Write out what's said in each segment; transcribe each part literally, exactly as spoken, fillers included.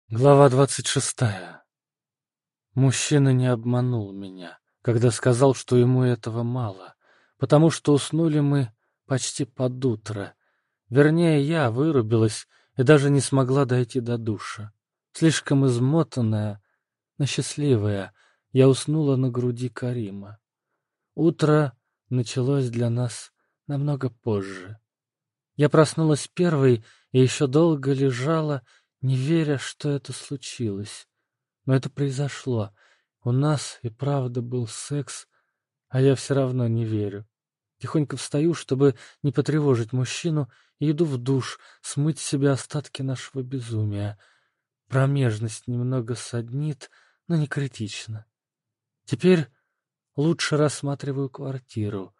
Глава двадцать шестая. Мужчина не обманул меня, когда сказал, что ему этого мало, потому что уснули мы почти под утро. Вернее, я вырубилась и даже не смогла дойти до душа. Слишком измотанная, но счастливая, я уснула на груди Карима. Утро началось для нас намного позже. Я проснулась первой и еще долго лежала, не веря, что это случилось. Но это произошло. У нас и правда был секс, а я все равно не верю. Тихонько встаю, чтобы не потревожить мужчину, и иду в душ, смыть с себя остатки нашего безумия. Промежность немного саднит, но не критично. Теперь лучше рассматриваю квартиру.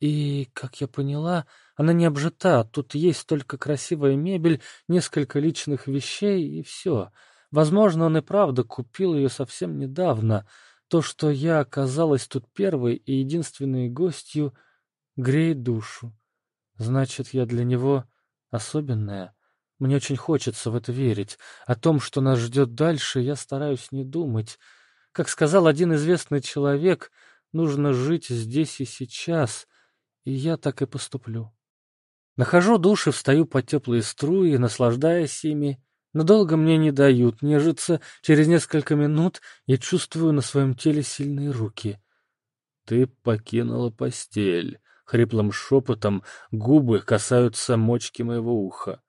И, как я поняла, она не обжита, тут есть только красивая мебель, несколько личных вещей и все. Возможно, он и правда купил ее совсем недавно. То, что я оказалась тут первой и единственной гостью, греет душу. Значит, я для него особенная. Мне очень хочется в это верить. О том, что нас ждет дальше, я стараюсь не думать. Как сказал один известный человек, нужно жить здесь и сейчас, и я так и поступлю. Нахожу душ и встаю под теплые струи, наслаждаясь ими, но долго мне не дают нежиться. Через несколько минут я чувствую на своем теле сильные руки. «Ты покинула постель», — хриплым шепотом губы касаются мочки моего уха.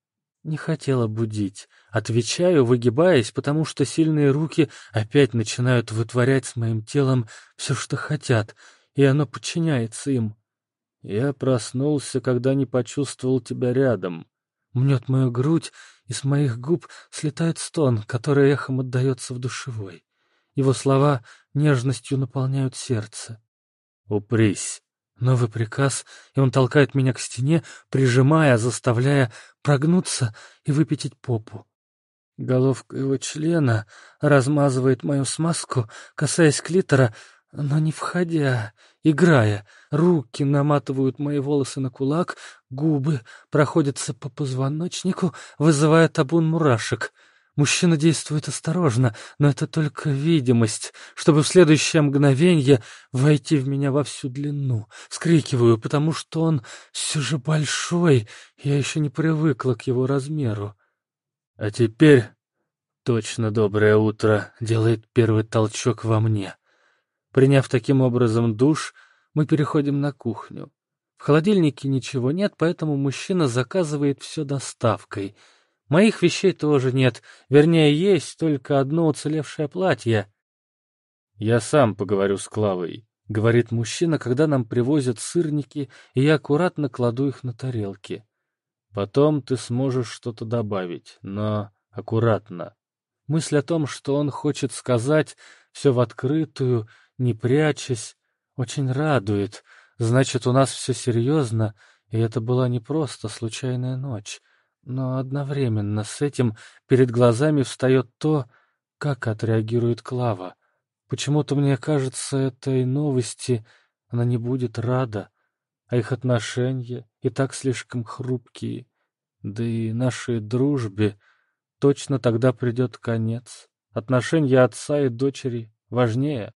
Не хотела будить. Отвечаю, выгибаясь, потому что сильные руки опять начинают вытворять с моим телом все, что хотят, и оно подчиняется им. Я проснулся, когда не почувствовал тебя рядом. Мнет мою грудь, и с моих губ слетает стон, который эхом отдается в душевой. Его слова нежностью наполняют сердце. «Упрись!» Новый приказ, и он толкает меня к стене, прижимая, заставляя прогнуться и выпятить попу. Головка его члена размазывает мою смазку, касаясь клитора, но не входя, играя. Руки наматывают мои волосы на кулак, губы проходятся по позвоночнику, вызывая табун мурашек. Мужчина действует осторожно, но это только видимость, чтобы в следующее мгновенье войти в меня во всю длину. Вскрикиваю, потому что он все же большой, я еще не привыкла к его размеру. А теперь точно доброе утро делает первый толчок во мне. Приняв таким образом душ, мы переходим на кухню. В холодильнике ничего нет, поэтому мужчина заказывает все доставкой. Моих вещей тоже нет, вернее, есть только одно уцелевшее платье. «Я сам поговорю с Клавой», — говорит мужчина, когда нам привозят сырники, и я аккуратно кладу их на тарелки. «Потом ты сможешь что-то добавить, но аккуратно». Мысль о том, что он хочет сказать все в открытую, не прячась, очень радует. Значит, у нас все серьезно, и это была не просто случайная ночь. Но одновременно с этим перед глазами встает то, как отреагирует Клава. Почему-то мне кажется, этой новости она не будет рада, а их отношения и так слишком хрупкие. Да и нашей дружбе точно тогда придет конец. Отношения отца и дочери важнее.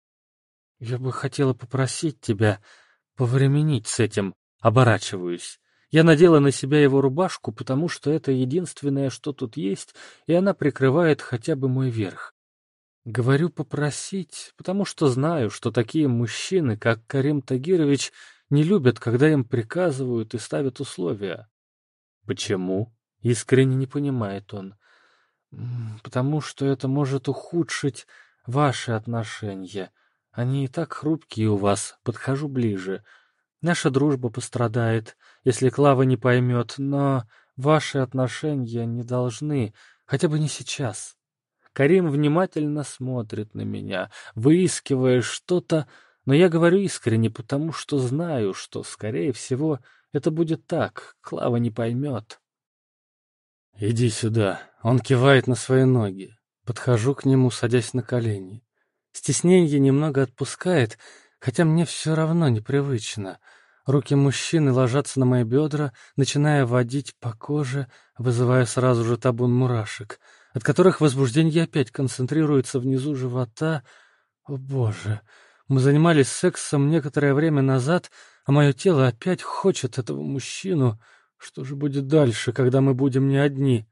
Я бы хотела попросить тебя повременить с этим. Оборачиваюсь. Я надела на себя его рубашку, потому что это единственное, что тут есть, и она прикрывает хотя бы мой верх. Говорю попросить, потому что знаю, что такие мужчины, как Карим Тагирович, не любят, когда им приказывают и ставят условия. Почему? Искренне не понимает он. Потому что это может ухудшить ваши отношения. Они и так хрупкие у вас. Подхожу ближе. Наша дружба пострадает, если Клава не поймет, но ваши отношения не должны, хотя бы не сейчас. Карим внимательно смотрит на меня, выискивая что-то, но я говорю искренне, потому что знаю, что, скорее всего, это будет так, Клава не поймет. «Иди сюда». Он кивает на свои ноги. Подхожу к нему, садясь на колени. Стеснение немного отпускает, хотя мне все равно непривычно. Руки мужчины ложатся на мои бедра, начиная водить по коже, вызывая сразу же табун мурашек. от которых возбуждение опять концентрируется внизу живота. О, Боже! Мы занимались сексом некоторое время назад, а мое тело опять хочет этого мужчину. Что же будет дальше, когда мы будем не одни?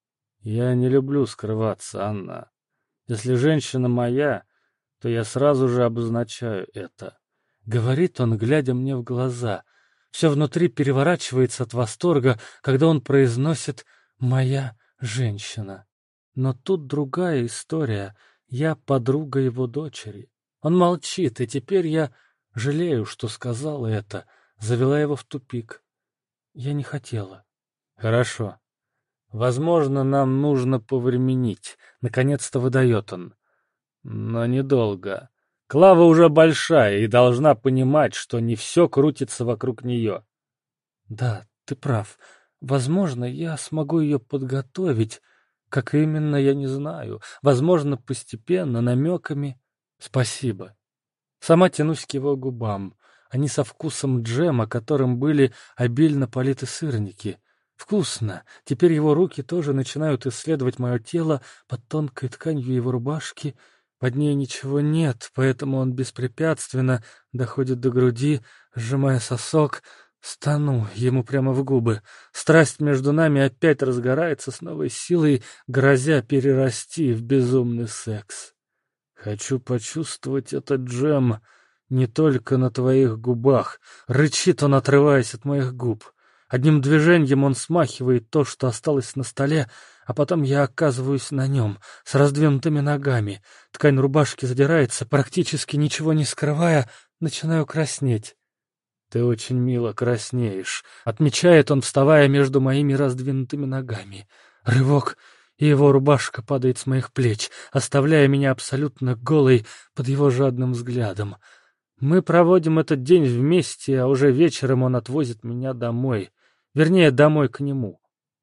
Я не люблю скрываться, Анна. Если женщина моя, то я сразу же обозначаю это. Говорит он, глядя мне в глаза. Все внутри переворачивается от восторга, когда он произносит «моя женщина». Но тут другая история. Я подруга его дочери. Он молчит, и теперь я жалею, что сказала это, завела его в тупик. Я не хотела. Хорошо. Возможно, нам нужно повременить. Наконец-то выдает он. Но недолго. Клава уже большая и должна понимать, что не все крутится вокруг нее. Да, ты прав. Возможно, я смогу ее подготовить. Как именно, я не знаю. Возможно, постепенно, намеками. Спасибо. Сама тянусь к его губам. Они со вкусом джема, которым были обильно политы сырники. Вкусно. Теперь его руки тоже начинают исследовать мое тело под тонкой тканью его рубашки. Под ней ничего нет, поэтому он беспрепятственно доходит до груди, сжимая сосок. Стану ему прямо в губы. Страсть между нами опять разгорается с новой силой, грозя перерасти в безумный секс. Хочу почувствовать этот джем не только на твоих губах. Рычит он, отрываясь от моих губ. Одним движением он смахивает то, что осталось на столе, а потом я оказываюсь на нем, с раздвинутыми ногами. Ткань рубашки задирается, практически ничего не скрывая, начинаю краснеть. «Ты очень мило краснеешь», — отмечает он, вставая между моими раздвинутыми ногами. Рывок, и его рубашка падает с моих плеч, оставляя меня абсолютно голой под его жадным взглядом. Мы проводим этот день вместе, а уже вечером он отвозит меня домой. Вернее, домой к нему.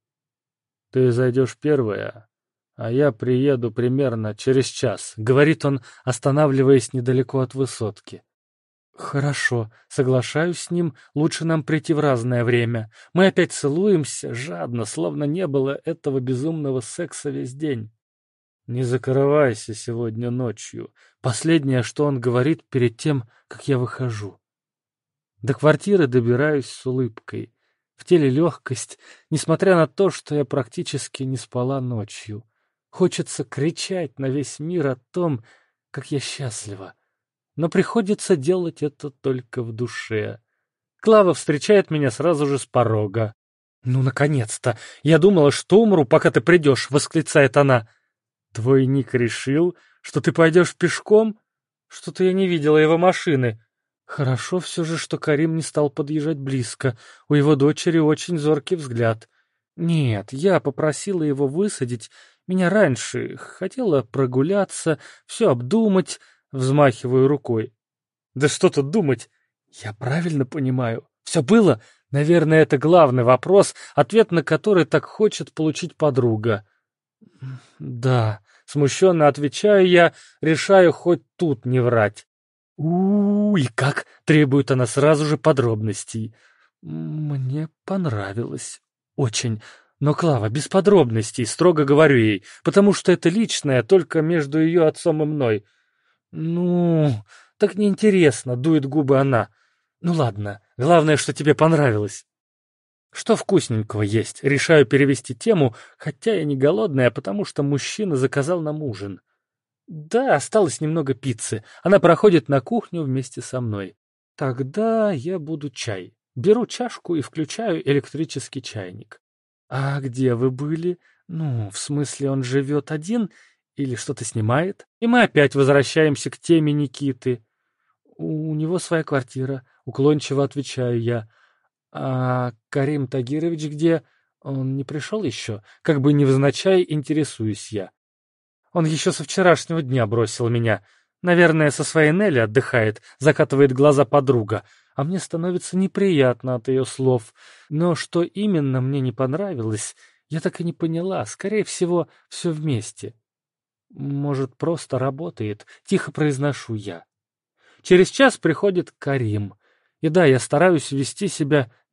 «Ты зайдешь первая, а я приеду примерно через час», — говорит он, останавливаясь недалеко от высотки. «Хорошо, соглашаюсь с ним, лучше нам прийти в разное время. Мы опять целуемся, жадно, словно не было этого безумного секса весь день. Не закрывайся сегодня ночью». Последнее, что он говорит перед тем, как я выхожу. До квартиры добираюсь с улыбкой. В теле легкость, несмотря на то, что я практически не спала ночью. Хочется кричать на весь мир о том, как я счастлива. Но приходится делать это только в душе. Клава встречает меня сразу же с порога. «Ну, наконец-то! Я думала, что умру, пока ты придешь!» — восклицает она. «Твой Ник решил, что ты пойдешь пешком? Что-то я не видела его машины». Хорошо все же, что Карим не стал подъезжать близко. У его дочери очень зоркий взгляд. Нет, я попросила его высадить меня раньше. Хотела прогуляться, все обдумать. Взмахиваю рукой. Да что тут думать? Я правильно понимаю. Все было? Наверное, это главный вопрос, ответ на который так хочет получить подруга. Да, смущенно отвечаю я, решаю хоть тут не врать. У, и как? Требует она сразу же подробностей. Мне понравилось. Очень. Но, Клава, без подробностей, строго говорю ей, потому что это личное только между ее отцом и мной. Ну, так неинтересно, дует губы она. Ну ладно, главное, что тебе понравилось. Что вкусненького есть? Решаю перевести тему, хотя я не голодная, потому что мужчина заказал нам ужин. Да, осталось немного пиццы. Она проходит на кухню вместе со мной. Тогда я буду чай. Беру чашку и включаю электрический чайник. А где вы были? Ну, в смысле, он живет один или что-то снимает? И мы опять возвращаемся к теме Никиты. У него своя квартира, уклончиво отвечаю я. А Карим Тагирович где? Он не пришел еще? Как бы невзначай интересуюсь я. Он еще со вчерашнего дня бросил меня. Наверное, со своей Нелли отдыхает, закатывает глаза подруга. А мне становится неприятно от ее слов. Но что именно мне не понравилось, я так и не поняла. Скорее всего, все вместе. Может, просто работает, тихо произношу я. Через час приходит Карим. И да, я стараюсь вести себя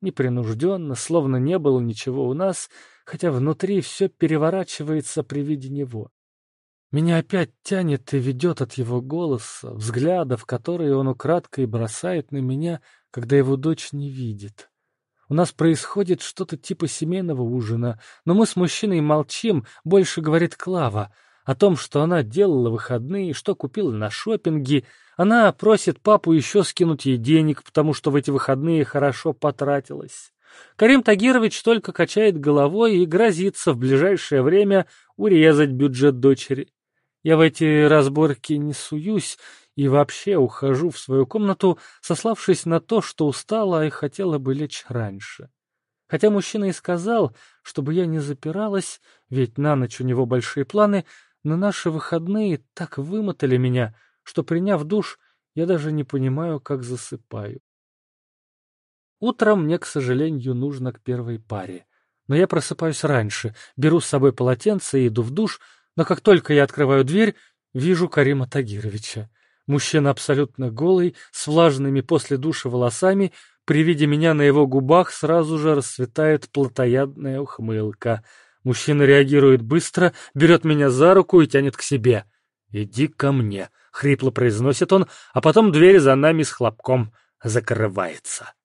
непринужденно, словно не было ничего у нас, хотя внутри все переворачивается при виде него. Меня опять тянет и ведет от его голоса, взглядов, которые он украдкой бросает на меня, когда его дочь не видит. У нас происходит что-то типа семейного ужина, но мы с мужчиной молчим, больше говорит Клава о том, что она делала в выходные, что купила на шопинге. Она просит папу еще скинуть ей денег, потому что в эти выходные хорошо потратилась. Карим Тагирович только качает головой и грозится в ближайшее время урезать бюджет дочери. Я в эти разборки не суюсь и вообще ухожу в свою комнату, сославшись на то, что устала и хотела бы лечь раньше. Хотя мужчина и сказал, чтобы я не запиралась, ведь на ночь у него большие планы, но наши выходные так вымотали меня, что, приняв душ, я даже не понимаю, как засыпаю. Утром мне, к сожалению, нужно к первой паре. Но я просыпаюсь раньше, беру с собой полотенце и иду в душ, но как только я открываю дверь, вижу Карима Тагировича. Мужчина абсолютно голый, с влажными после душа волосами, при виде меня на его губах сразу же расцветает плотоядная ухмылка. Мужчина реагирует быстро, берет меня за руку и тянет к себе. «Иди ко мне», — хрипло произносит он, а потом дверь за нами с хлопком закрывается.